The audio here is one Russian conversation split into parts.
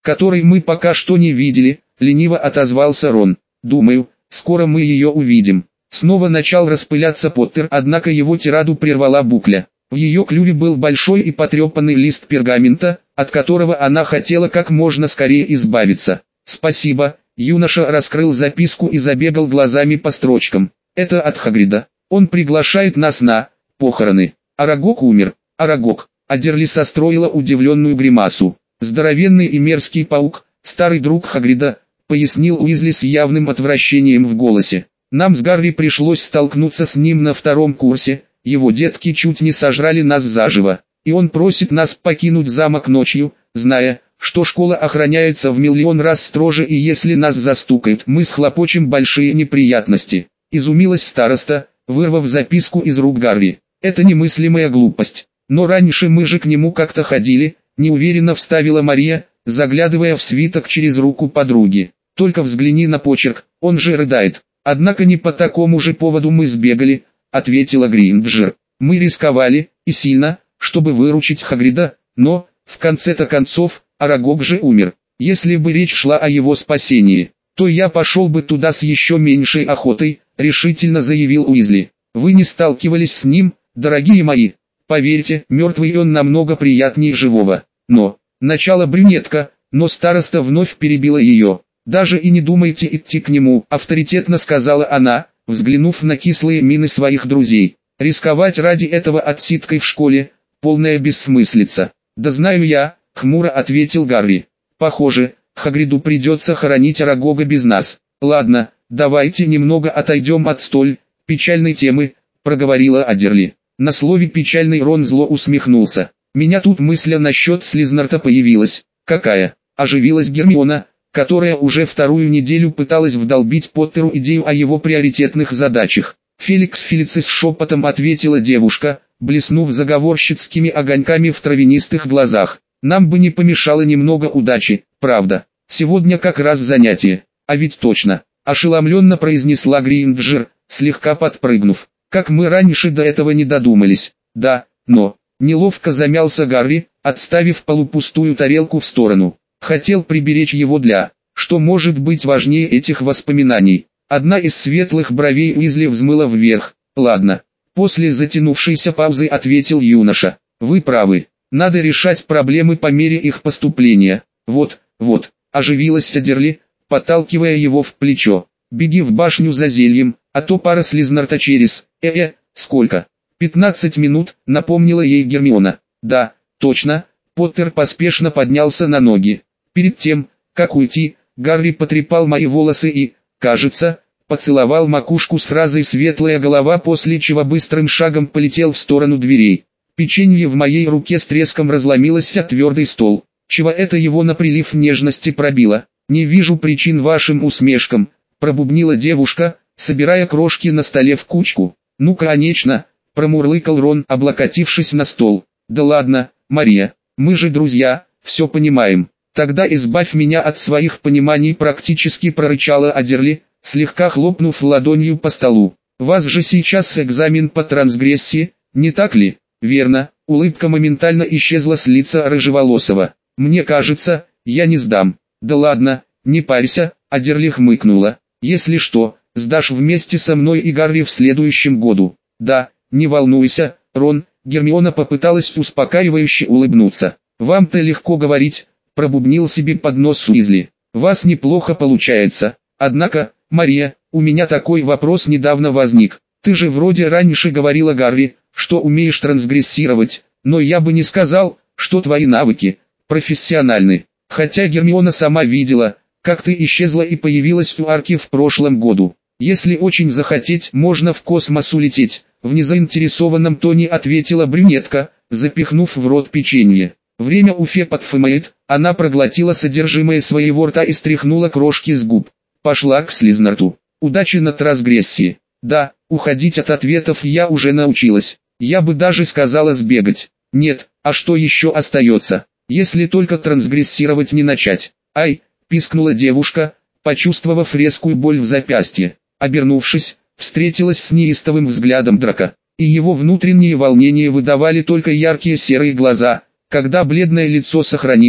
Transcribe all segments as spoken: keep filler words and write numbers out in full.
которой мы пока что не видели», — лениво отозвался Рон. «Думаю, скоро мы ее увидим». Снова начал распыляться Поттер, однако его тираду прервала Букля. В ее клюве был большой и потрепанный лист пергамента, от которого она хотела как можно скорее избавиться. «Спасибо», — юноша раскрыл записку и забегал глазами по строчкам. «Это от Хагрида. Он приглашает нас на похороны. Арагог умер. Арагог». Адерли состроила удивленную гримасу. «Здоровенный и мерзкий паук, старый друг Хагрида», — пояснил Уизли с явным отвращением в голосе. «Нам с Гарри пришлось столкнуться с ним на втором курсе, его детки чуть не сожрали нас заживо, и он просит нас покинуть замок ночью, зная, что школа охраняется в миллион раз строже, и если нас застукают, мы схлопочем большие неприятности». Изумилась староста, вырвав записку из рук Гарри. «Это немыслимая глупость. Но раньше мы же к нему как-то ходили», — неуверенно вставила Мария, заглядывая в свиток через руку подруги. «Только взгляни на почерк, он же рыдает». «Однако не по такому же поводу мы сбегали», — ответила Гринджер. «Мы рисковали, и сильно, чтобы выручить Хагрида, но, в конце-то концов, Арагог же умер. Если бы речь шла о его спасении, то я пошел бы туда с еще меньшей охотой», — решительно заявил Уизли. «Вы не сталкивались с ним, дорогие мои? Поверьте, мертвый он намного приятнее живого». «Но...» — начала брюнетка, но староста вновь перебила ее. «Даже и не думайте идти к нему», — авторитетно сказала она, взглянув на кислые мины своих друзей. «Рисковать ради этого отсидкой в школе — полная бессмыслица». «Да знаю я», — хмуро ответил Гарри. «Похоже, Хагриду придется хоронить Арагога без нас. Ладно, давайте немного отойдем от столь печальной темы», — проговорила Адерли. На слове «печальный» Рон зло усмехнулся. «Меня тут мысль насчет Слизнарта появилась». «Какая?» — оживилась Гермиона, которая уже вторую неделю пыталась вдолбить Поттеру идею о его приоритетных задачах. «Феликс Фелицис», шепотом ответила девушка, блеснув заговорщицкими огоньками в травянистых глазах. «Нам бы не помешало немного удачи, правда? Сегодня как раз занятие». «А ведь точно», — ошеломленно произнесла Гринджер, слегка подпрыгнув. «Как мы раньше до этого не додумались». «Да, но...» — неловко замялся Гарри, отставив полупустую тарелку в сторону. «Хотел приберечь его для... Что может быть важнее этих воспоминаний?» Одна из светлых бровей Уизли взмыла вверх. «Ладно». После затянувшейся паузы ответил юноша. «Вы правы. Надо решать проблемы по мере их поступления». «Вот, вот», — оживилась Адерли, подталкивая его в плечо. «Беги в башню за зельем, а то пара Слизнарта через... Э-э, сколько?» «Пятнадцать минут», — напомнила ей Гермиона. «Да, точно». Поттер поспешно поднялся на ноги. Перед тем, как уйти, Гарри потрепал мои волосы и, кажется, поцеловал макушку с фразой «светлая голова», после чего быстрым шагом полетел в сторону дверей. Печенье в моей руке с треском разломилось о твердый стол. Чего это его на прилив нежности пробило? «Не вижу причин вашим усмешкам», — пробубнила девушка, собирая крошки на столе в кучку. «Ну конечно», — промурлыкал Рон, облокотившись на стол. «Да ладно, Мария, мы же друзья, все понимаем». «Тогда избавь меня от своих пониманий», — практически прорычала Адерли, слегка хлопнув ладонью по столу. «Вас же сейчас экзамен по трансгрессии, не так ли?» «Верно». Улыбка моментально исчезла с лица рыжеволосого. «Мне кажется, я не сдам». «Да ладно, не парься», — Адерли хмыкнула. «Если что, сдашь вместе со мной и Гарри в следующем году». «Да, не волнуйся, Рон», — Гермиона попыталась успокаивающе улыбнуться. «Вам-то легко говорить», — пробубнил себе под нос Уизли. «Вас неплохо получается. Однако, Мария, у меня такой вопрос недавно возник. Ты же вроде раньше говорила Гарри, что умеешь трансгрессировать, но я бы не сказал, что твои навыки профессиональны. Хотя Гермиона сама видела, как ты исчезла и появилась у арки в прошлом году. Если очень захотеть, можно в космос улететь», — в незаинтересованном тоне ответила брюнетка, запихнув в рот печенье. Время Уфе подфымает, она проглотила содержимое своего рта и стряхнула крошки с губ. «Пошла к Слизнарту. Удачи на трансгрессии». «Да, уходить от ответов я уже научилась. Я бы даже сказала сбегать». «Нет, а что еще остается, если только трансгрессировать не начать?» «Ай!» — пискнула девушка, почувствовав резкую боль в запястье. Обернувшись, встретилась с неистовым взглядом Драка, и его внутренние волнения выдавали только яркие серые глаза, когда бледное лицо сохранило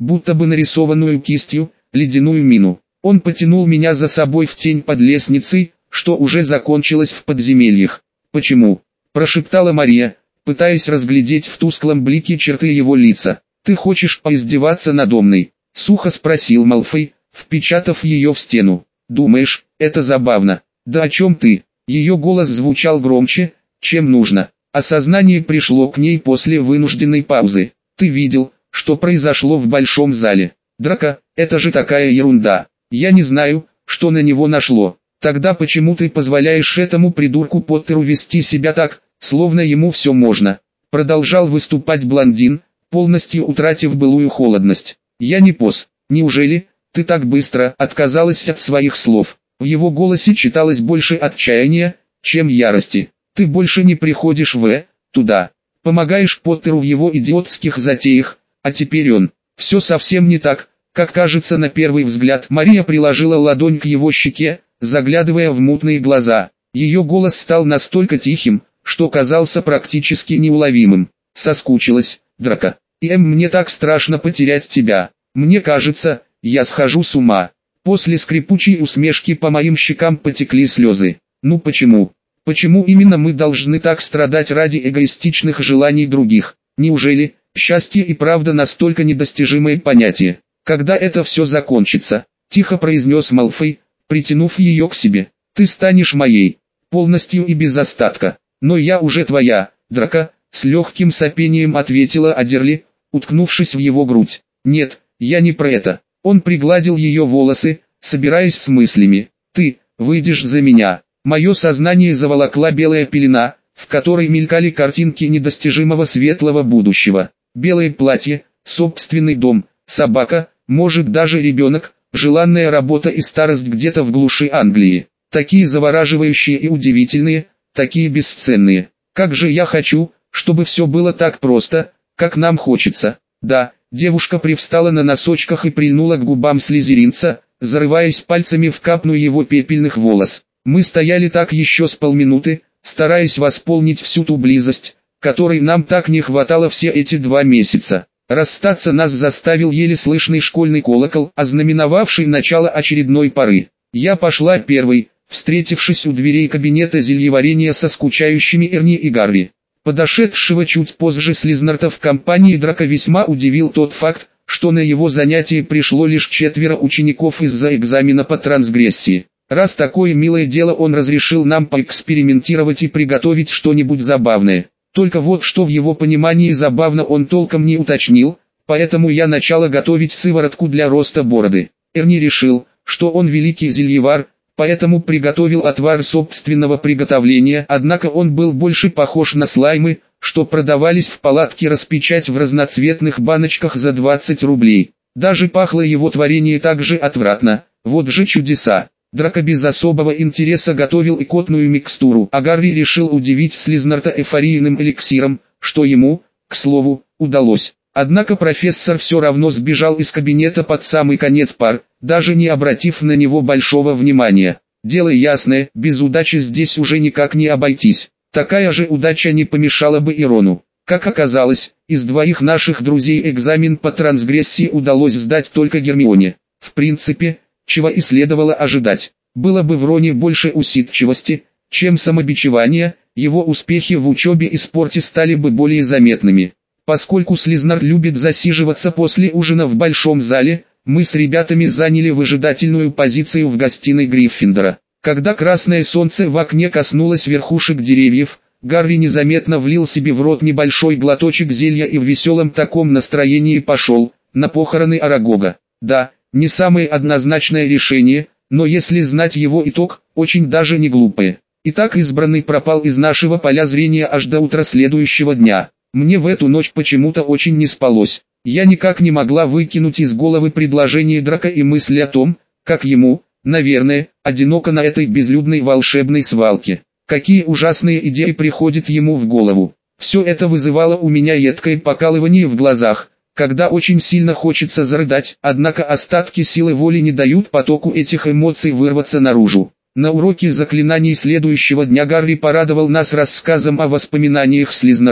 будто бы нарисованную кистью, ледяную мину. Он потянул меня за собой в тень под лестницей, что уже закончилось в подземельях. «Почему?» – прошептала Мария, пытаясь разглядеть в тусклом блике черты его лица. «Ты хочешь поиздеваться надо мной?» – сухо спросил Малфой, впечатав ее в стену. «Думаешь, это забавно?» «Да о чем ты?» Ее голос звучал громче, чем нужно. Осознание пришло к ней после вынужденной паузы. «Ты видел, что произошло в большом зале? Драка, это же такая ерунда. Я не знаю, что на него нашло. Тогда почему ты позволяешь этому придурку Поттеру вести себя так, словно ему все можно?» Продолжал выступать блондин, полностью утратив былую холодность. «Я не пос. Неужели ты так быстро отказалась от своих слов?» В его голосе читалось больше отчаяния, чем ярости. «Ты больше не приходишь в... туда. Помогаешь Поттеру в его идиотских затеях, а теперь он... Все совсем не так, как кажется на первый взгляд». Мария приложила ладонь к его щеке, заглядывая в мутные глаза. Ее голос стал настолько тихим, что казался практически неуловимым. «Соскучилась, Драко. Эм, мне так страшно потерять тебя. Мне кажется, я схожу с ума». После скрипучей усмешки по моим щекам потекли слезы. «Ну почему? Почему именно мы должны так страдать ради эгоистичных желаний других? Неужели счастье и правда настолько недостижимое понятие? Когда это все закончится?» – тихо произнес Малфой, притянув ее к себе. «Ты станешь моей, полностью и без остатка. Но я уже твоя, Драко», – с легким сопением ответила Адерли, уткнувшись в его грудь. «Нет, я не про это». Он пригладил ее волосы, собираясь с мыслями. «Ты выйдешь за меня». Мое сознание заволокла белая пелена, в которой мелькали картинки недостижимого светлого будущего. Белое платье, собственный дом, собака, может даже ребенок, желанная работа и старость где-то в глуши Англии. Такие завораживающие и удивительные, такие бесценные. Как же я хочу, чтобы все было так просто, как нам хочется. Да. Девушка привстала на носочках и прильнула к губам слизеринца, зарываясь пальцами в капну его пепельных волос. Мы стояли так еще с полминуты, стараясь восполнить всю ту близость, которой нам так не хватало все эти два месяца. Расстаться нас заставил еле слышный школьный колокол, ознаменовавший начало очередной поры. Я пошла первой, встретившись у дверей кабинета зельеварения со скучающими Эрни и Гарри. Подошедшего чуть позже Слизнарта в компании Драко весьма удивил тот факт, что на его занятие пришло лишь четверо учеников из-за экзамена по трансгрессии. Раз такое милое дело, он разрешил нам поэкспериментировать и приготовить что-нибудь забавное. Только вот что в его понимании забавно он толком не уточнил, поэтому я начала готовить сыворотку для роста бороды. Эрни решил, что он великий зельевар, поэтому приготовил отвар собственного приготовления, однако он был больше похож на слаймы, что продавались в палатке распечать в разноцветных баночках за двадцать рублей. Даже пахло его творение так же отвратно, вот же чудеса. Драко без особого интереса готовил икотную микстуру, а Гарри решил удивить Слизнарта эйфорийным эликсиром, что ему, к слову, удалось. Однако профессор все равно сбежал из кабинета под самый конец пар, даже не обратив на него большого внимания. Дело ясное, без удачи здесь уже никак не обойтись. Такая же удача не помешала бы и Рону. Как оказалось, из двоих наших друзей экзамен по трансгрессии удалось сдать только Гермионе. В принципе, чего и следовало ожидать. Было бы в Роне больше усидчивости, чем самобичевания, его успехи в учебе и спорте стали бы более заметными. Поскольку Слизнард любит засиживаться после ужина в большом зале, мы с ребятами заняли выжидательную позицию в гостиной Гриффиндора. Когда красное солнце в окне коснулось верхушек деревьев, Гарри незаметно влил себе в рот небольшой глоточек зелья и в веселом таком настроении пошел на похороны Арагога. Да, не самое однозначное решение, но если знать его итог, очень даже не глупое. Итак, избранный пропал из нашего поля зрения аж до утра следующего дня. Мне в эту ночь почему-то очень не спалось. Я никак не могла выкинуть из головы предложение Драко и мысли о том, как ему, наверное, одиноко на этой безлюдной волшебной свалке. Какие ужасные идеи приходят ему в голову. Все это вызывало у меня едкое покалывание в глазах, когда очень сильно хочется зарыдать, однако остатки силы воли не дают потоку этих эмоций вырваться наружу. На уроке заклинаний следующего дня Гарри порадовал нас рассказом о воспоминаниях Слизнарта,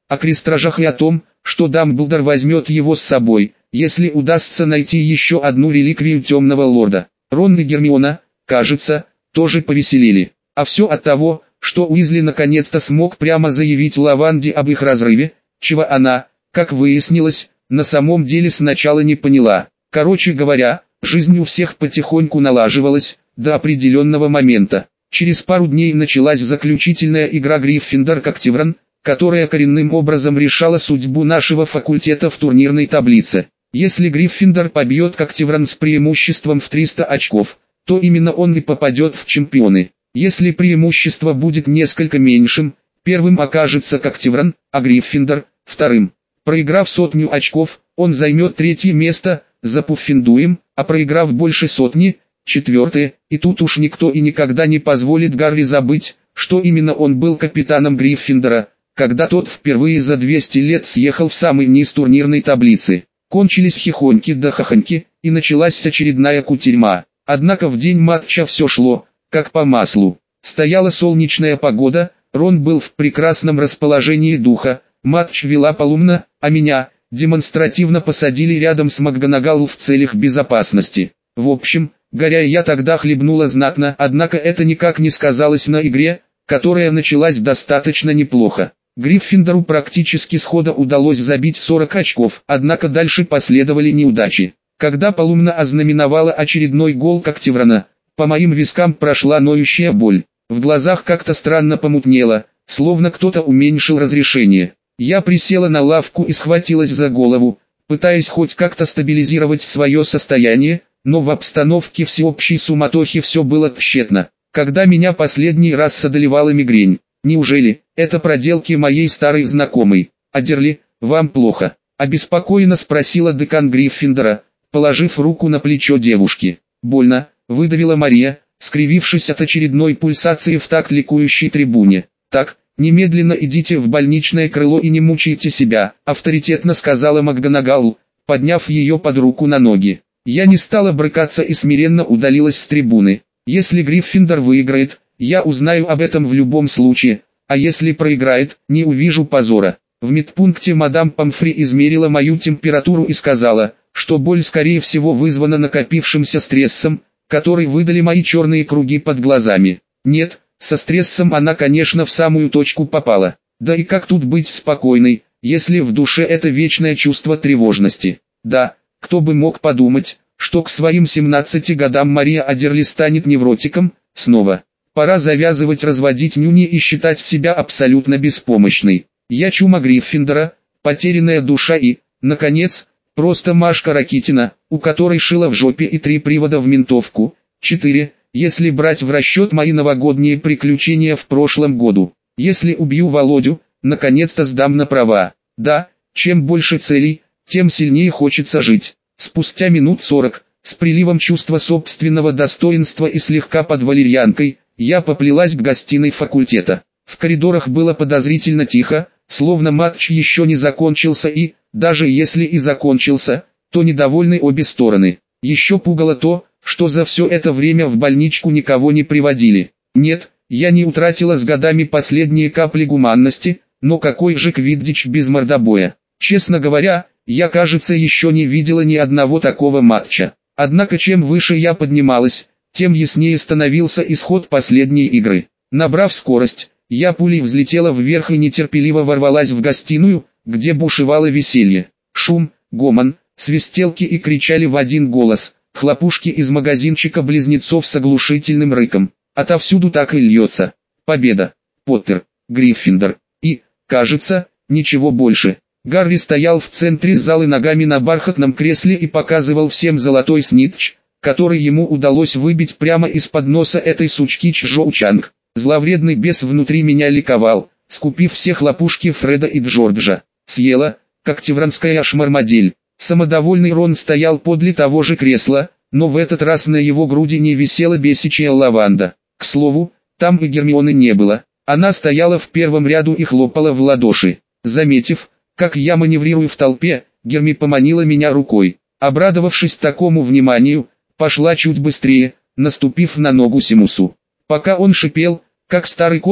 о крестражах и о том, что Дамблдор возьмет его с собой, если удастся найти еще одну реликвию Темного Лорда. Рон и Гермиона, кажется, тоже повеселели. А все от того, что Уизли наконец-то смог прямо заявить Лаванде об их разрыве, чего она, как выяснилось, на самом деле сначала не поняла. Короче говоря, жизнь у всех потихоньку налаживалась, до определенного момента. Через пару дней началась заключительная игра Гриффиндор-Когтевран, которая коренным образом решала судьбу нашего факультета в турнирной таблице. Если Гриффиндор побьет Когтевран с преимуществом в триста очков, то именно он и попадет в чемпионы. Если преимущество будет несколько меньшим, первым окажется Когтевран, а Гриффиндор – вторым. Проиграв сотню очков, он займет третье место, за Пуффендуем, а проиграв больше сотни – четвертое, и тут уж никто и никогда не позволит Гарри забыть, что именно он был капитаном Гриффиндора, когда тот впервые за двести лет съехал в самый низ турнирной таблицы. Кончились хихоньки да хахоньки, и началась очередная кутерьма. Однако в день матча все шло, как по маслу. Стояла солнечная погода, Рон был в прекрасном расположении духа, матч вела Полумна, а меня демонстративно посадили рядом с МакГонагал в целях безопасности. В общем, горя я тогда хлебнула знатно, однако это никак не сказалось на игре, которая началась достаточно неплохо. Гриффиндору практически схода удалось забить сорок очков, однако дальше последовали неудачи. Когда Полумна ознаменовала очередной гол Когтеврана, по моим вискам прошла ноющая боль. В глазах как-то странно помутнело, словно кто-то уменьшил разрешение. Я присела на лавку и схватилась за голову, пытаясь хоть как-то стабилизировать свое состояние, но в обстановке всеобщей суматохи все было тщетно. Когда меня последний раз одолевала мигрень? Неужели это проделки моей старой знакомой? Адерли, вам плохо? Обеспокоенно спросила декан Гриффиндора, положив руку на плечо девушки. Больно, выдавила Мария, скривившись от очередной пульсации в такт ликующей трибуне. Так, немедленно идите в больничное крыло и не мучайте себя, авторитетно сказала МакГонагал, подняв ее под руку на ноги. Я не стала брыкаться и смиренно удалилась с трибуны. Если Гриффиндор выиграет, я узнаю об этом в любом случае, а если проиграет, не увижу позора. В медпункте мадам Помфри измерила мою температуру и сказала, что боль скорее всего вызвана накопившимся стрессом, который выдали мои черные круги под глазами. Нет, со стрессом она, конечно, в самую точку попала. Да и как тут быть спокойной, если в душе это вечное чувство тревожности? Да, кто бы мог подумать, что к своим семнадцати годам Мария Адерли станет невротиком, снова. Пора завязывать разводить нюни и считать себя абсолютно беспомощной. Я чума Гриффиндора, потерянная душа и, наконец, просто Машка Ракитина, у которой шила в жопе и три привода в ментовку. четыре. Если брать в расчет мои новогодние приключения в прошлом году. Если убью Володю, наконец-то сдам на права. Да, чем больше целей, тем сильнее хочется жить. Спустя минут сорок, с приливом чувства собственного достоинства и слегка под валерьянкой, я поплелась к гостиной факультета. В коридорах было подозрительно тихо, словно матч еще не закончился и, даже если и закончился, то недовольны обе стороны. Еще пугало то, что за все это время в больничку никого не приводили. Нет, я не утратила с годами последние капли гуманности, но какой же квиддич без мордобоя. Честно говоря, я, кажется, еще не видела ни одного такого матча. Однако чем выше я поднималась, тем яснее становился исход последней игры. Набрав скорость, я пулей взлетела вверх и нетерпеливо ворвалась в гостиную, где бушевало веселье. Шум, гомон, свистелки и кричали в один голос, хлопушки из магазинчика близнецов с оглушительным рыком. Отовсюду так и льется. Победа. Поттер, Гриффиндор. И, кажется, ничего больше. Гарри стоял в центре зала ногами на бархатном кресле и показывал всем золотой снитч, который ему удалось выбить прямо из-под носа этой сучки Чжоу Чанг. Зловредный бес внутри меня ликовал, скупив все хлопушки Фреда и Джорджа. Съела, как тевранская шмармадель. Самодовольный Рон стоял подле того же кресла, но в этот раз на его груди не висела бесичья лаванда. К слову, там и Гермионы не было. Она стояла в первом ряду и хлопала в ладоши. Заметив, как я маневрирую в толпе, Герми поманила меня рукой. Обрадовавшись такому вниманию, пошла чуть быстрее, наступив на ногу Симусу. Пока он шипел, как старый кот,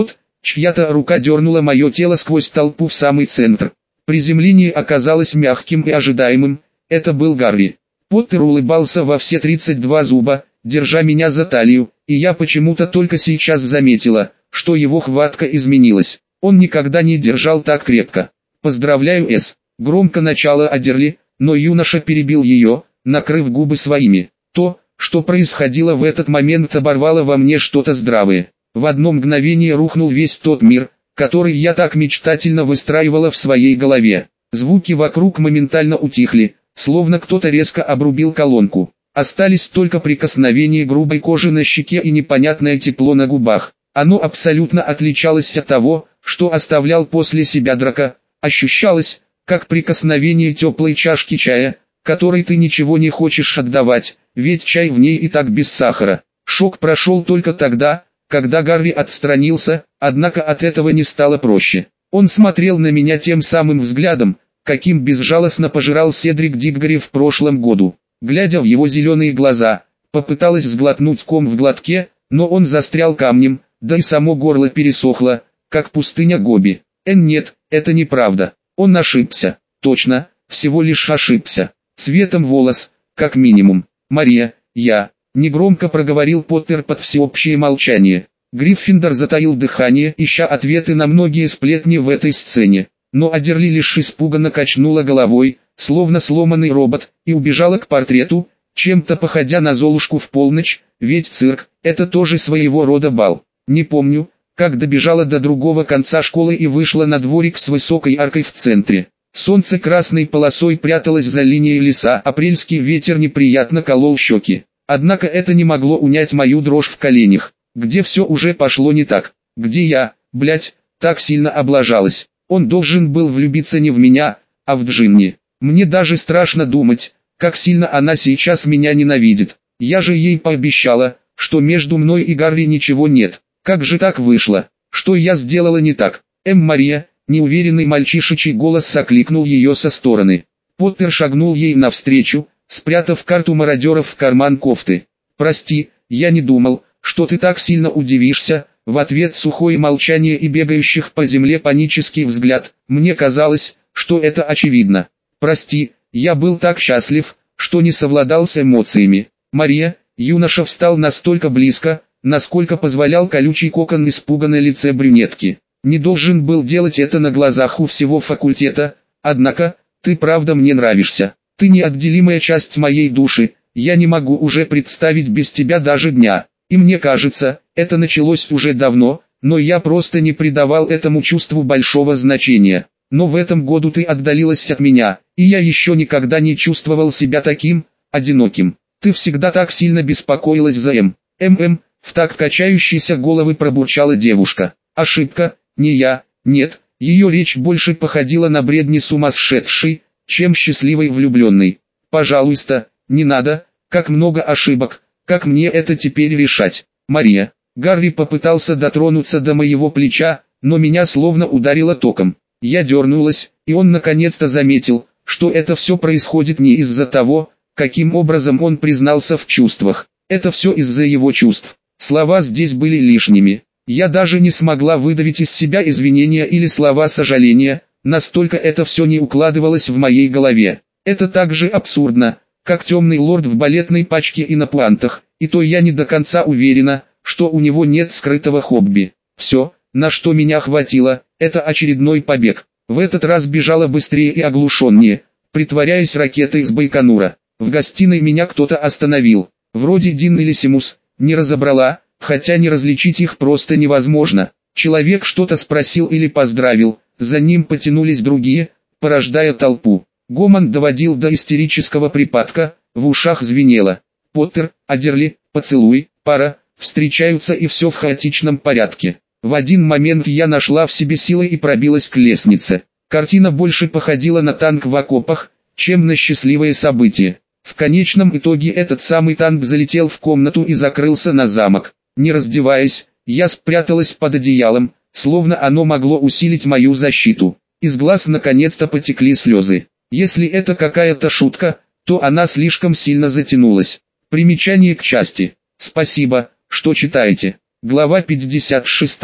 Чья-то рука дернула мое тело сквозь толпу в самый центр. Приземление оказалось мягким и ожидаемым, это был Гарри. Поттер улыбался во все тридцать два зуба, держа меня за талию, и я почему-то только сейчас заметила, что его хватка изменилась. Он никогда не держал так крепко. «Поздравляю, С!» Громко начала Адерли, но юноша перебил ее, накрыв губы своими. То, что происходило в этот момент, оборвало во мне что-то здравое. В одно мгновение рухнул весь тот мир, который я так мечтательно выстраивала в своей голове. Звуки вокруг моментально утихли, словно кто-то резко обрубил колонку. Остались только прикосновения грубой кожи на щеке и непонятное тепло на губах. Оно абсолютно отличалось от того, что оставлял после себя Драко. Ощущалось, как прикосновение теплой чашки чая, которой ты ничего не хочешь отдавать, ведь чай в ней и так без сахара. Шок прошел только тогда, когда Гарри отстранился, однако от этого не стало проще. Он смотрел на меня тем самым взглядом, каким безжалостно пожирал Седрик Диггори в прошлом году. Глядя в его зеленые глаза, попыталась сглотнуть ком в глотке, но он застрял камнем, да и само горло пересохло, как пустыня Гоби. Эн, нет, это неправда. Он ошибся. Точно, всего лишь ошибся. Цветом волос, как минимум. Мария, я, негромко проговорил Поттер под всеобщее молчание. Гриффиндор затаил дыхание, ища ответы на многие сплетни в этой сцене. Но Адерли лишь испуганно качнула головой, словно сломанный робот, и убежала к портрету, чем-то походя на Золушку в полночь, ведь цирк – это тоже своего рода бал. Не помню, как добежала до другого конца школы и вышла на дворик с высокой аркой в центре. Солнце красной полосой пряталось за линией леса, апрельский ветер неприятно колол щеки. Однако это не могло унять мою дрожь в коленях. Где все уже пошло не так? Где я, блять, так сильно облажалась? Он должен был влюбиться не в меня, а в Джинни. Мне даже страшно думать, как сильно она сейчас меня ненавидит. Я же ей пообещала, что между мной и Гарри ничего нет. Как же так вышло? Что я сделала не так? Эм, Мария, неуверенный мальчишечий голос окликнул ее со стороны. Поттер шагнул ей навстречу, спрятав карту мародеров в карман кофты. «Прости, я не думал, что ты так сильно удивишься». В ответ сухое молчание и бегающих по земле панический взгляд. Мне казалось, что это очевидно. «Прости, я был так счастлив, что не совладал с эмоциями». «Мария», юноша встал настолько близко, насколько позволял колючий кокон испуганной лице брюнетки. «Не должен был делать это на глазах у всего факультета, однако, ты правда мне нравишься. Ты неотделимая часть моей души, я не могу уже представить без тебя даже дня». И мне кажется, это началось уже давно, но я просто не придавал этому чувству большого значения. Но в этом году ты отдалилась от меня, и я еще никогда не чувствовал себя таким, одиноким. Ты всегда так сильно беспокоилась за М. ММ, в так качающейся головы пробурчала девушка. Ошибка, не я, нет, ее речь больше походила на бред не сумасшедшей, чем счастливой влюбленной. Пожалуйста, не надо, как много ошибок. Как мне это теперь решать? Мария. Гарри попытался дотронуться до моего плеча, но меня словно ударило током. Я дернулась, и он наконец-то заметил, что это все происходит не из-за того, каким образом он признался в чувствах. Это все из-за его чувств. Слова здесь были лишними. Я даже не смогла выдавить из себя извинения или слова сожаления, настолько это все не укладывалось в моей голове. Это так же абсурдно, как темный лорд в балетной пачке и на пуантах, и то я не до конца уверена, что у него нет скрытого хобби. Все, на что меня хватило, это очередной побег. В этот раз бежала быстрее и оглушеннее, притворяясь ракетой из Байконура. В гостиной меня кто-то остановил, вроде Дин или Симус, не разобрала, хотя не различить их просто невозможно. Человек что-то спросил или поздравил, за ним потянулись другие, порождая толпу. Гомон доводил до истерического припадка, в ушах звенело. Поттер, Адерли, поцелуй, пара, встречаются и все в хаотичном порядке. В один момент я нашла в себе силы и пробилась к лестнице. Картина больше походила на танк в окопах, чем на счастливое событие. В конечном итоге этот самый танк залетел в комнату и закрылся на замок. Не раздеваясь, я спряталась под одеялом, словно оно могло усилить мою защиту. Из глаз наконец-то потекли слезы. Если это какая-то шутка, то она слишком сильно затянулась. Примечание к части. Спасибо, что читаете. Глава пятьдесят шестая.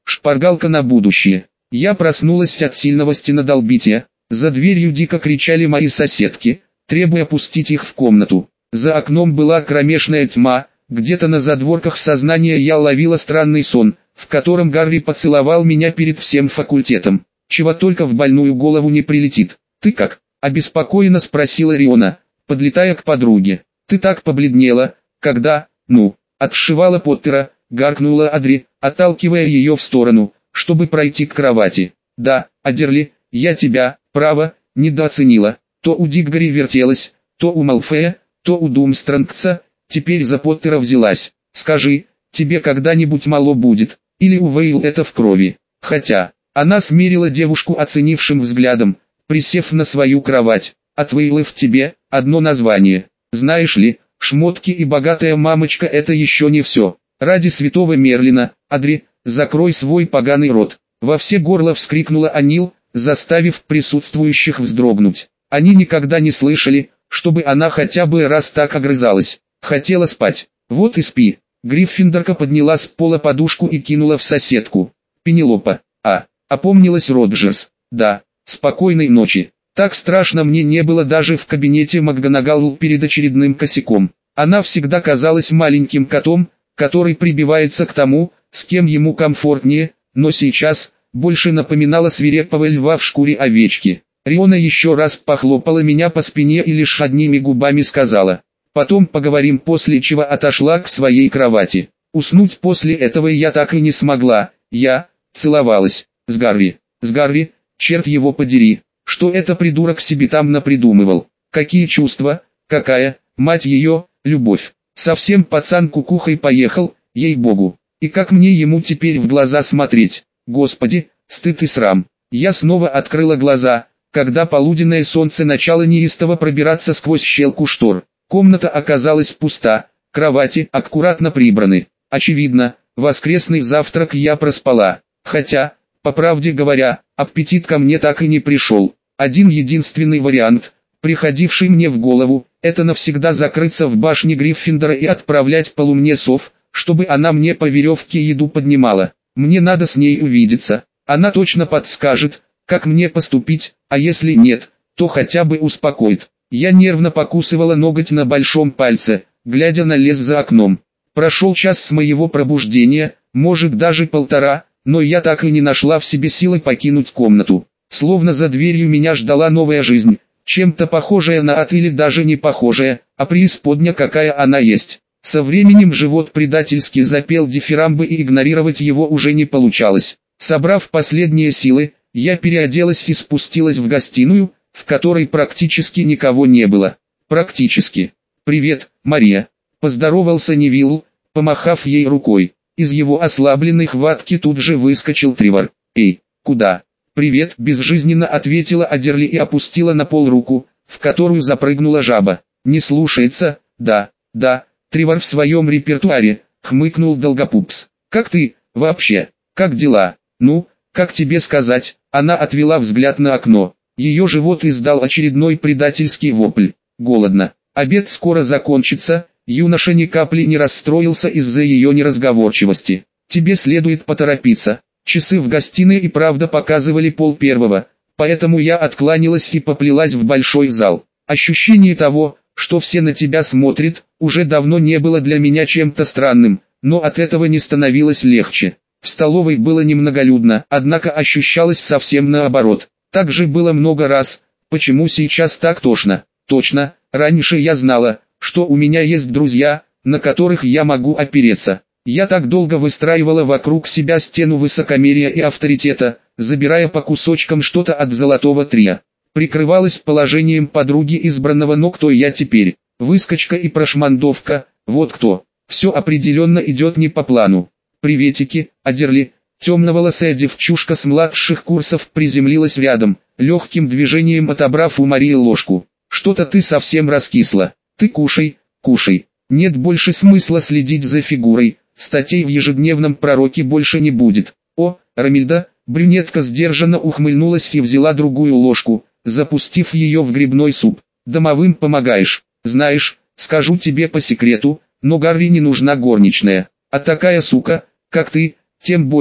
шпаргалка на будущее. Я проснулась от сильного стенодолбития. За дверью дико кричали мои соседки, требуя пустить их в комнату. За окном была кромешная тьма, где-то на задворках сознания я ловила странный сон, в котором Гарри поцеловал меня перед всем факультетом. Чего только в больную голову не прилетит. «Ты как?» – обеспокоенно спросила Риона, подлетая к подруге. «Ты так побледнела, когда, ну, отшивала Поттера», – гаркнула Адри, отталкивая ее в сторону, чтобы пройти к кровати. «Да, Адерли, я тебя, право, недооценила. То у Диггори вертелась, то у Малфея, то у Думстронгса, теперь за Поттера взялась. Скажи, тебе когда-нибудь мало будет, или у Вейл это в крови?» Хотя, она смерила девушку оценившим взглядом, присев на свою кровать. «От Вейлы в тебе, одно название. Знаешь ли, шмотки и богатая мамочка это еще не все. Ради святого Мерлина, Адри, закрой свой поганый рот!» Во все горло вскрикнула Анил, заставив присутствующих вздрогнуть. Они никогда не слышали, чтобы она хотя бы раз так огрызалась. Хотела спать. «Вот и спи». Гриффиндорка подняла с пола подушку и кинула в соседку. «Пенелопа, а, опомнилась Роджерс. Да, спокойной ночи». Так страшно мне не было даже в кабинете МакГонагалл перед очередным косяком. Она всегда казалась маленьким котом, который прибивается к тому, с кем ему комфортнее, но сейчас больше напоминала свирепого льва в шкуре овечки. Риона еще раз похлопала меня по спине и лишь одними губами сказала: «Потом поговорим», после чего отошла к своей кровати. Уснуть после этого я так и не смогла. Я целовалась с Гарри. С Гарри, черт его подери. Что это придурок себе там напридумывал? Какие чувства? Какая, мать ее, любовь? Совсем пацан кукухой поехал, ей-богу. И как мне ему теперь в глаза смотреть? Господи, стыд и срам. Я снова открыла глаза, когда полуденное солнце начало неистово пробираться сквозь щелку штор. Комната оказалась пуста, кровати аккуратно прибраны. Очевидно, воскресный завтрак я проспала. Хотя, по правде говоря, аппетит ко мне так и не пришел. Один единственный вариант, приходивший мне в голову, это навсегда закрыться в башне Гриффиндора и отправлять по луне сов, чтобы она мне по веревке еду поднимала. Мне надо с ней увидеться. Она точно подскажет, как мне поступить, а если нет, то хотя бы успокоит. Я нервно покусывала ноготь на большом пальце, глядя на лес за окном. Прошел час с моего пробуждения, может даже полтора, но я так и не нашла в себе силы покинуть комнату. Словно за дверью меня ждала новая жизнь, чем-то похожая на ад или даже не похожая, а преисподня какая она есть. Со временем живот предательски запел дифирамбы и игнорировать его уже не получалось. Собрав последние силы, я переоделась и спустилась в гостиную, в которой практически никого не было. Практически. «Привет, Мария», — поздоровался Невилл, помахав ей рукой. Из его ослабленной хватки тут же выскочил Тревор. «Эй, куда?» «Привет», — безжизненно ответила Адерли и опустила на пол руку, в которую запрыгнула жаба. «Не слушается?» «Да, да, Тревор в своем репертуаре», — хмыкнул Долгопупс. «Как ты, вообще? Как дела?» «Ну, как тебе сказать?» Она отвела взгляд на окно. Ее живот издал очередной предательский вопль. «Голодно. Обед скоро закончится». Юноша ни капли не расстроился из-за ее неразговорчивости. «Тебе следует поторопиться». Часы в гостиной и правда показывали пол первого, поэтому я откланялась и поплелась в большой зал. Ощущение того, что все на тебя смотрят, уже давно не было для меня чем-то странным, но от этого не становилось легче. В столовой было немноголюдно, однако ощущалось совсем наоборот. Так же было много раз. Почему сейчас так тошно? Точно, раньше я знала, что у меня есть друзья, на которых я могу опереться. Я так долго выстраивала вокруг себя стену высокомерия и авторитета, забирая по кусочкам что-то от золотого трия. Прикрывалась положением подруги избранного, но кто я теперь? Выскочка и прошмандовка, вот кто. Все определенно идет не по плану. «Приветики, Адерли». Темноволосая девчушка с младших курсов приземлилась рядом, легким движением отобрав у Марии ложку. «Что-то ты совсем раскисла. Ты кушай, кушай. Нет больше смысла следить за фигурой, статей в ежедневном пророке больше не будет». «О, Ромильда», брюнетка сдержанно ухмыльнулась и взяла другую ложку, запустив ее в грибной суп. «Домовым помогаешь. Знаешь, скажу тебе по секрету, но Гарри не нужна горничная. А такая сука, как ты, тем более»,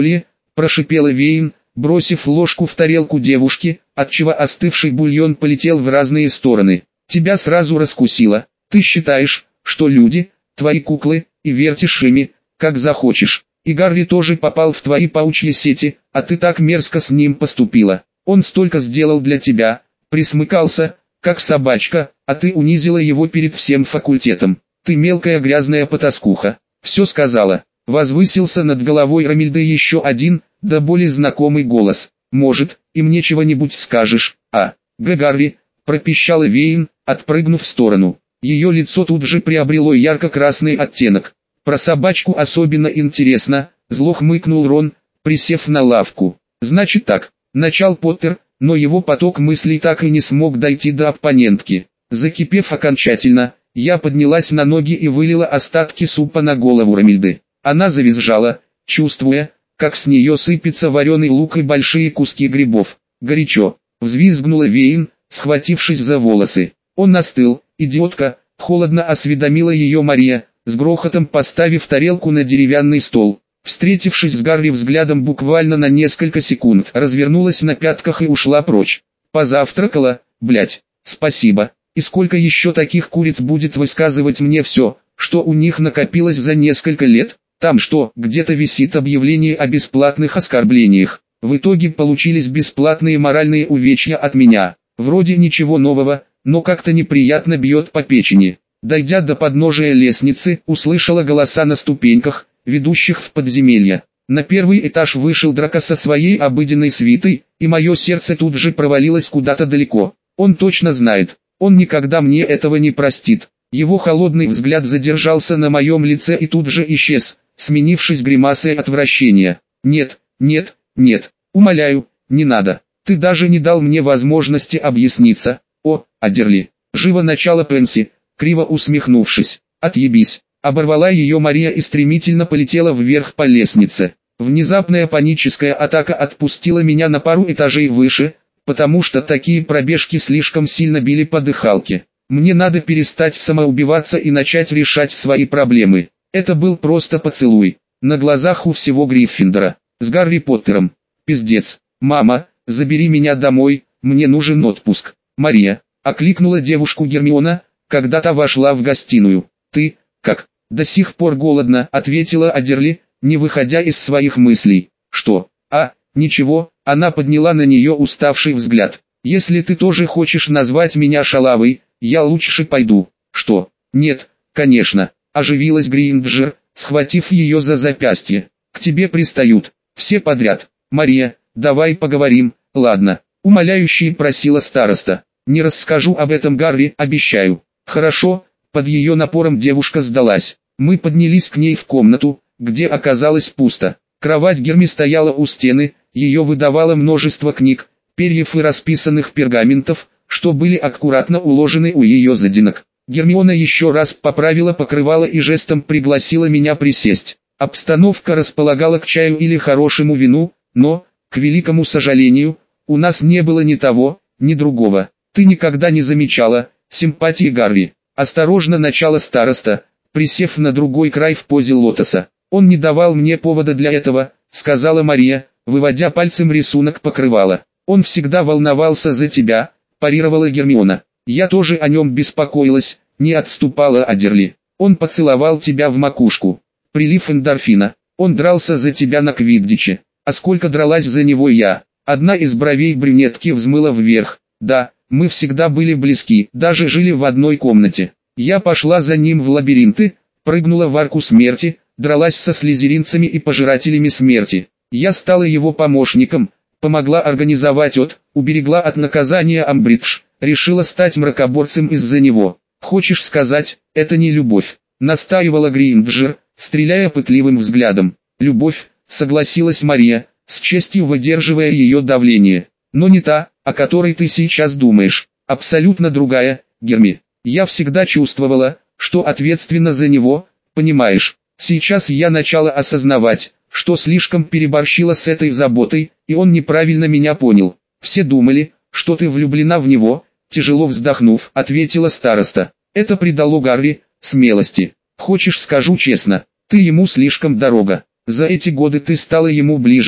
прошипела Вейн, бросив ложку в тарелку девушки, отчего остывший бульон полетел в разные стороны. Тебя сразу раскусило. Ты считаешь, что люди – твои куклы, и вертишь ими, как захочешь. И Гарри тоже попал в твои паучьи сети, а ты так мерзко с ним поступила. Он столько сделал для тебя, присмыкался, как собачка, а ты унизила его перед всем факультетом. Ты мелкая грязная потаскуха. Все сказала. Возвысился над головой Ромильды еще один, да более знакомый голос. Может, и мне чего-нибудь скажешь, а? Г. Гарри, пропищала Вейн, отпрыгнув в сторону. Ее лицо тут же приобрело ярко-красный оттенок. Про собачку особенно интересно, зло хмыкнул Рон, присев на лавку. Значит так, начал Поттер, но его поток мыслей так и не смог дойти до оппонентки. Закипев окончательно, я поднялась на ноги и вылила остатки супа на голову Ромильды. Она завизжала, чувствуя, как с нее сыпется вареный лук и большие куски грибов. Горячо, взвизгнула Вейн, схватившись за волосы. Он остыл, идиотка, холодно осведомила ее Мария, с грохотом поставив тарелку на деревянный стол. Встретившись с Гарри взглядом буквально на несколько секунд, развернулась на пятках и ушла прочь. Позавтракала, блять, спасибо. И сколько еще таких куриц будет высказывать мне все, что у них накопилось за несколько лет? Там что, где-то висит объявление о бесплатных оскорблениях. В итоге получились бесплатные моральные увечья от меня. Вроде ничего нового, но как-то неприятно бьет по печени. Дойдя до подножия лестницы, услышала голоса на ступеньках, ведущих в подземелье. На первый этаж вышел Драко со своей обыденной свитой, и мое сердце тут же провалилось куда-то далеко. Он точно знает, он никогда мне этого не простит. Его холодный взгляд задержался на моем лице и тут же исчез, сменившись гримасой отвращения. Нет, нет, нет, умоляю, не надо. Ты даже не дал мне возможности объясниться. О, Адерли, живо начала Пенси, криво усмехнувшись. Отъебись. Оборвала ее Мария и стремительно полетела вверх по лестнице. Внезапная паническая атака отпустила меня на пару этажей выше, потому что такие пробежки слишком сильно били по дыхалке. Мне надо перестать самоубиваться и начать решать свои проблемы. Это был просто поцелуй. На глазах у всего Гриффиндора. С Гарри Поттером. Пиздец. Мама, забери меня домой, мне нужен отпуск. Мария, окликнула девушку Гермиона, когда та вошла в гостиную. Ты, как? До сих пор голодна, ответила Адерли, не выходя из своих мыслей. Что? А, ничего, она подняла на нее уставший взгляд. Если ты тоже хочешь назвать меня шалавой, я лучше пойду. Что? Нет, конечно, оживилась Гринджер, схватив ее за запястье. К тебе пристают, все подряд. Мария, давай поговорим, ладно, умоляюще просила староста. Не расскажу об этом Гарри, обещаю. Хорошо, под ее напором девушка сдалась. Мы поднялись к ней в комнату, где оказалось пусто. Кровать Герми стояла у стены, ее выдавало множество книг, перьев и расписанных пергаментов, что были аккуратно уложены у ее задинок. Гермиона еще раз поправила покрывало и жестом пригласила меня присесть. Обстановка располагала к чаю или хорошему вину, но, к великому сожалению, у нас не было ни того, ни другого. Ты никогда не замечала симпатии Гарри. Осторожно начала староста, присев на другой край в позе лотоса. Он не давал мне повода для этого, сказала Мария, выводя пальцем рисунок покрывала. Он всегда волновался за тебя, парировала Гермиона. Я тоже о нем беспокоилась, не отступала Адерли. Он поцеловал тебя в макушку. Прилив эндорфина. Он дрался за тебя на квиддиче. А сколько дралась за него я. Одна из бровей брюнетки взмыла вверх. Да, мы всегда были близки, даже жили в одной комнате. Я пошла за ним в лабиринты, прыгнула в арку смерти, дралась со слизеринцами и пожирателями смерти. Я стала его помощником, помогла организовать от, уберегла от наказания Амбридж, решила стать мракоборцем из-за него. Хочешь сказать, это не любовь? Настаивала Гринджер, стреляя пытливым взглядом. Любовь, согласилась Мария, с честью выдерживая ее давление. Но не та, о которой ты сейчас думаешь, абсолютно другая, Герми. Я всегда чувствовала, что ответственна за него, понимаешь. Сейчас я начала осознавать, что слишком переборщила с этой заботой, и он неправильно меня понял. Все думали, что ты влюблена в него, тяжело вздохнув, ответила староста. Это придало Гарри смелости. Хочешь, скажу честно, ты ему слишком дорога. За эти годы ты стала ему ближе,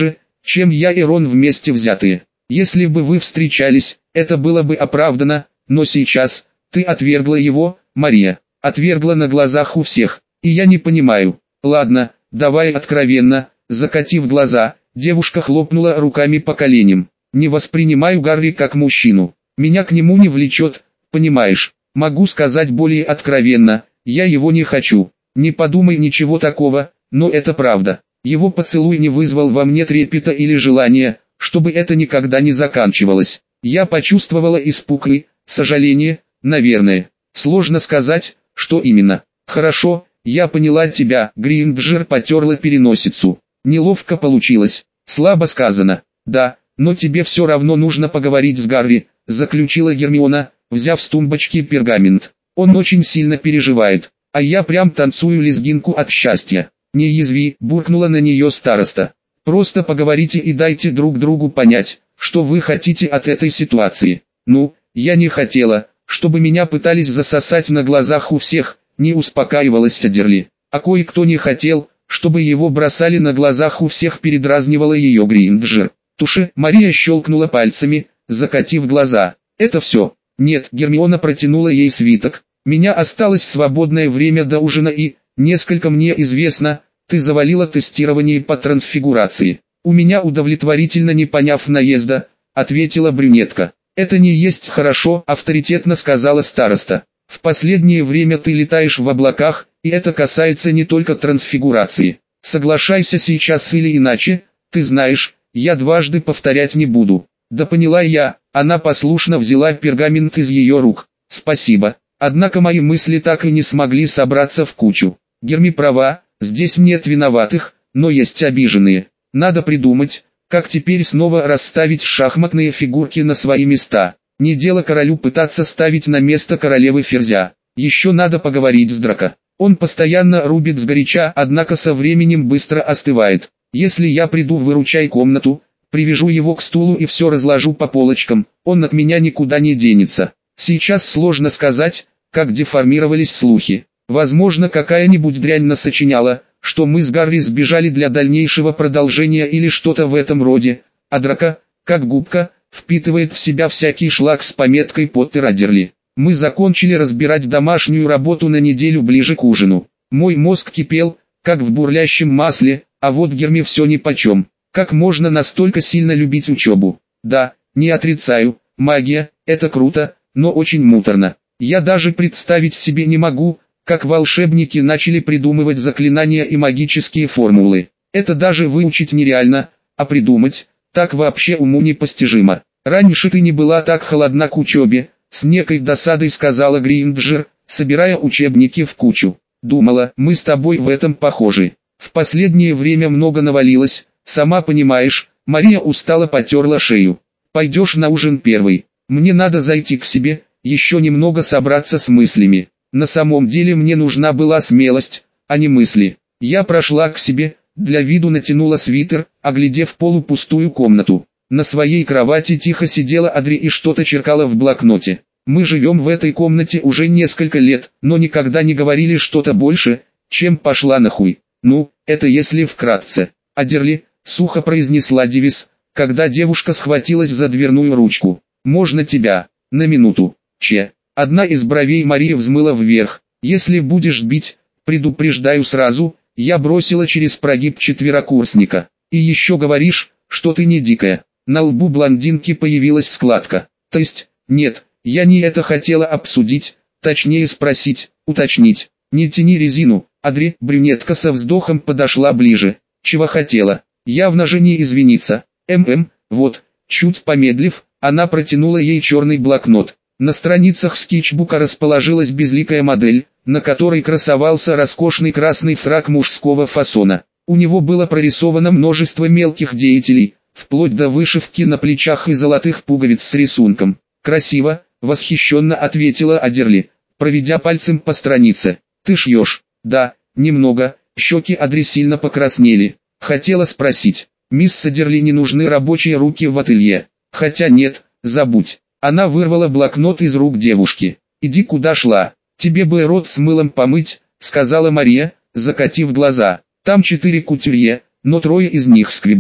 чем я и Рон вместе взятые. Если бы вы встречались, это было бы оправдано, но сейчас, ты отвергла его, Мария, отвергла на глазах у всех, и я не понимаю. Ладно, давай откровенно, закатив глаза, девушка хлопнула руками по коленям. Не воспринимаю Гарри как мужчину, меня к нему не влечет, понимаешь, могу сказать более откровенно, я его не хочу. Не подумай ничего такого, но это правда. Его поцелуй не вызвал во мне трепета или желания, чтобы это никогда не заканчивалось. Я почувствовала испуг и сожаление, наверное. Сложно сказать, что именно. Хорошо, я поняла тебя. Грейнджер потерла переносицу. Неловко получилось. Слабо сказано. Да, но тебе все равно нужно поговорить с Гарри, заключила Гермиона, взяв с тумбочки пергамент. Он очень сильно переживает, а я прям танцую лезгинку от счастья. Не язви, буркнула на нее староста. Просто поговорите и дайте друг другу понять, что вы хотите от этой ситуации. Ну, я не хотела, чтобы меня пытались засосать на глазах у всех, не успокаивалась Адерли. А кое-кто не хотел, чтобы его бросали на глазах у всех, передразнивала ее Грейнджер. Туше, Мария щелкнула пальцами, закатив глаза. Это все. Нет, Гермиона протянула ей свиток. Меня осталось свободное время до ужина и, несколько мне известно, ты завалила тестирование по трансфигурации. У меня удовлетворительно, не поняв наезда, ответила брюнетка. Это не есть хорошо, авторитетно сказала староста. В последнее время ты летаешь в облаках, и это касается не только трансфигурации. Соглашайся сейчас или иначе, ты знаешь, я дважды повторять не буду. Да поняла я, она послушно взяла пергамент из ее рук. Спасибо. Однако мои мысли так и не смогли собраться в кучу. Герми права, здесь нет виноватых, но есть обиженные. Надо придумать, как теперь снова расставить шахматные фигурки на свои места. Не дело королю пытаться ставить на место королевы Ферзя. Еще надо поговорить с Драко. Он постоянно рубит сгоряча, однако со временем быстро остывает. Если я приду в выручай комнату, привяжу его к стулу и все разложу по полочкам, он от меня никуда не денется. Сейчас сложно сказать, как деформировались слухи. Возможно, какая-нибудь дрянь насочиняла, что мы с Гарри сбежали для дальнейшего продолжения или что-то в этом роде, а Драко, как губка, впитывает в себя всякий шлак с пометкой «Поттер Адерли». Мы закончили разбирать домашнюю работу на неделю ближе к ужину. Мой мозг кипел, как в бурлящем масле, а вот Герми все нипочем. Как можно настолько сильно любить учебу? Да, не отрицаю, магия, это круто, но очень муторно. Я даже представить себе не могу, как волшебники начали придумывать заклинания и магические формулы. Это даже выучить нереально, а придумать, так вообще уму непостижимо. Раньше ты не была так холодна к учебе, с некой досадой сказала Грейнджер, собирая учебники в кучу. Думала, мы с тобой в этом похожи. В последнее время много навалилось, сама понимаешь. Мария устало потерла шею. Пойдешь на ужин первый. Мне надо зайти к себе, еще немного собраться с мыслями. На самом деле мне нужна была смелость, а не мысли. Я прошла к себе, для виду натянула свитер, оглядев полупустую комнату. На своей кровати тихо сидела Адри и что-то черкала в блокноте. Мы живем в этой комнате уже несколько лет, но никогда не говорили что-то больше, чем «пошла нахуй». Ну, это если вкратце. Адерли, сухо произнесла Дивис, когда девушка схватилась за дверную ручку. Можно тебя, на минуту, че. Одна из бровей Марии взмыла вверх. Если будешь бить, предупреждаю сразу, я бросила через прогиб четверокурсника. И еще говоришь, что ты не дикая. На лбу блондинки появилась складка. То есть, нет, я не это хотела обсудить, точнее спросить, уточнить. Не тяни резину. Адри, брюнетка со вздохом подошла ближе. Чего хотела? Явно же не извиниться. ММ, вот, чуть помедлив, она протянула ей черный блокнот. На страницах скетчбука расположилась безликая модель, на которой красовался роскошный красный фрак мужского фасона. У него было прорисовано множество мелких деятелей, вплоть до вышивки на плечах и золотых пуговиц с рисунком. «Красиво», — восхищенно ответила Адерли, проведя пальцем по странице. «Ты шьешь?» «Да, немного». Щеки Адри сильно покраснели. Хотела спросить, мисс Адерли не нужны рабочие руки в ателье? Хотя нет, забудь. Она вырвала блокнот из рук девушки. «Иди куда шла. Тебе бы рот с мылом помыть», — сказала Мария, закатив глаза. «Там четыре кутюрье, но трое из них скребы.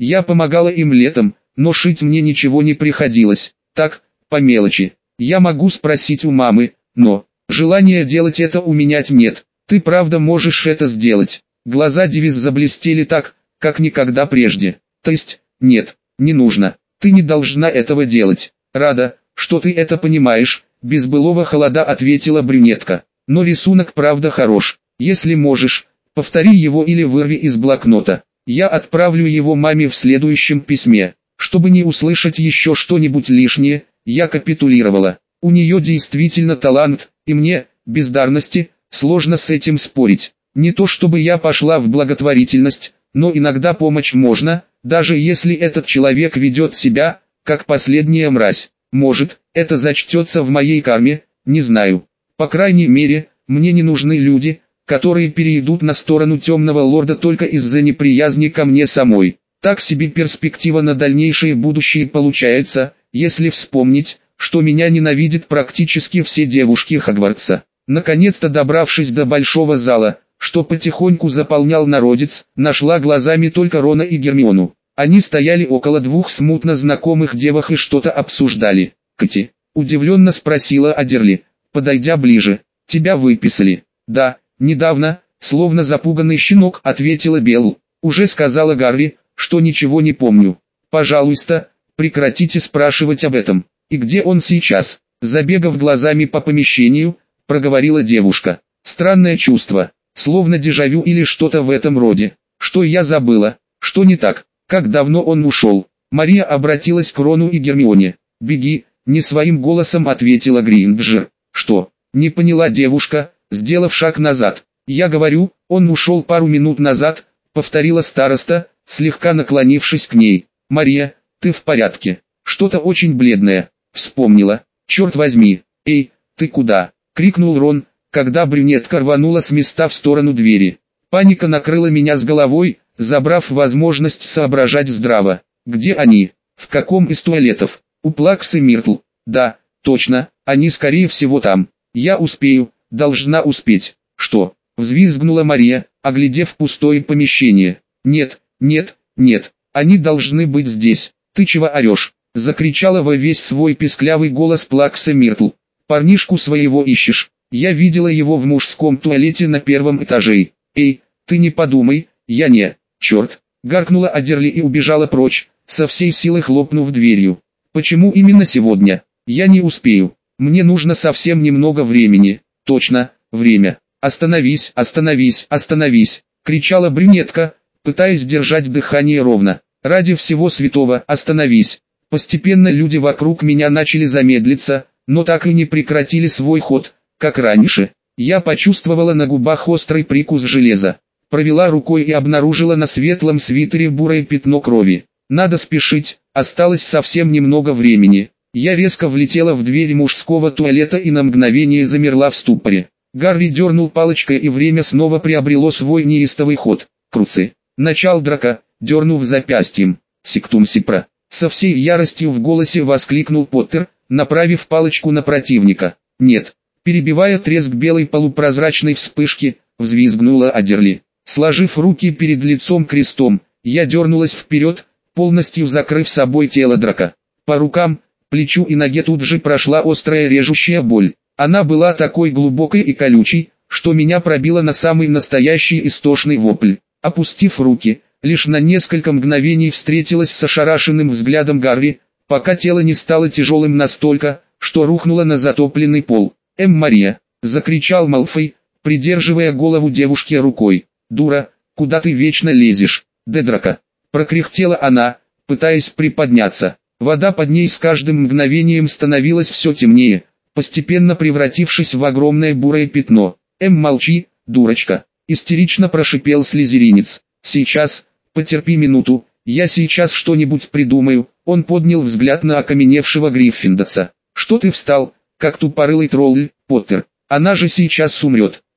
Я помогала им летом, но шить мне ничего не приходилось. Так, по мелочи. Я могу спросить у мамы, но желания делать это у меня нет. Ты правда можешь это сделать? Глаза Дивис заблестели так, как никогда прежде. То есть, нет, не нужно. Ты не должна этого делать. Рада, что ты это понимаешь, без былого холода ответила брюнетка. Но рисунок правда хорош. Если можешь, повтори его или вырви из блокнота. Я отправлю его маме в следующем письме. Чтобы не услышать еще что-нибудь лишнее, я капитулировала. У нее действительно талант, и мне, бездарности, сложно с этим спорить. Не то чтобы я пошла в благотворительность, но иногда помочь можно, даже если этот человек ведет себя, как последняя мразь. Может, это зачтется в моей карме, не знаю. По крайней мере, мне не нужны люди, которые перейдут на сторону темного лорда только из-за неприязни ко мне самой. Так себе перспектива на дальнейшее будущее получается, если вспомнить, что меня ненавидят практически все девушки Хогвартса. Наконец-то добравшись до большого зала, что потихоньку заполнял народец, нашла глазами только Рона и Гермиону. Они стояли около двух смутно знакомых девах и что-то обсуждали. «Кэти?» – удивленно спросила Адерли, подойдя ближе. «Тебя выписали?» «Да, недавно», – словно запуганный щенок ответила Белл. «Уже сказала Гарри, что ничего не помню. Пожалуйста, прекратите спрашивать об этом. И где он сейчас?» Забегав глазами по помещению, проговорила девушка. «Странное чувство, словно дежавю или что-то в этом роде. Что я забыла? Что не так? Как давно он ушел?» Мария обратилась к Рону и Гермионе. «Беги», — не своим голосом ответила Гринджер. «Что?» — не поняла девушка, сделав шаг назад. «Я говорю, он ушел пару минут назад», — повторила староста, слегка наклонившись к ней. «Мария, ты в порядке? Что-то очень бледное». «Вспомнила. Черт возьми. Эй, ты куда?» — крикнул Рон, когда брюнетка рванула с места в сторону двери. Паника накрыла меня с головой, забрав возможность соображать здраво. «Где они? В каком из туалетов?» «У Плакс и Миртл». «Да, точно, они скорее всего там. Я успею, должна успеть». «Что?» — взвизгнула Мария, оглядев пустое помещение. «Нет, нет, нет, они должны быть здесь. Ты чего орешь?» — закричала во весь свой писклявый голос Плакса Миртл. «Парнишку своего ищешь? Я видела его в мужском туалете на первом этаже». «Эй, ты не подумай, я не...» «Черт!» — гаркнула Адерли и убежала прочь, со всей силы хлопнув дверью. «Почему именно сегодня? Я не успею. Мне нужно совсем немного времени». «Точно, время. Остановись, остановись, остановись!» — кричала брюнетка, пытаясь держать дыхание ровно. «Ради всего святого, остановись!» Постепенно люди вокруг меня начали замедлиться, но так и не прекратили свой ход, как раньше. Я почувствовала на губах острый прикус железа. Провела рукой и обнаружила на светлом свитере бурое пятно крови. Надо спешить, осталось совсем немного времени. Я резко влетела в дверь мужского туалета и на мгновение замерла в ступоре. Гарри дернул палочкой, и время снова приобрело свой неистовый ход. Круцы. Начал драка, дернув запястьем. Сектум сипра. Со всей яростью в голосе воскликнул Поттер, направив палочку на противника. «Нет!» Перебивая треск белой полупрозрачной вспышки, взвизгнула Адерли. Сложив руки перед лицом крестом, я дернулась вперед, полностью закрыв собой тело драка. По рукам, плечу и ноге тут же прошла острая режущая боль. Она была такой глубокой и колючей, что меня пробило на самый настоящий истошный вопль. Опустив руки, лишь на несколько мгновений встретилась с ошарашенным взглядом Гарри, пока тело не стало тяжелым настолько, что рухнуло на затопленный пол. «Эм, Мария!» — закричал Малфой, придерживая голову девушки рукой. «Дура, куда ты вечно лезешь, Дедрака?» — прокряхтела она, пытаясь приподняться. Вода под ней с каждым мгновением становилась все темнее, постепенно превратившись в огромное бурое пятно. «Эм, молчи, дурочка!» — истерично прошипел слизеринец. «Сейчас, потерпи минуту, я сейчас что-нибудь придумаю». Он поднял взгляд на окаменевшего Гриффиндорца. «Что ты встал, как тупорылый тролль, Поттер? Она же сейчас умрет».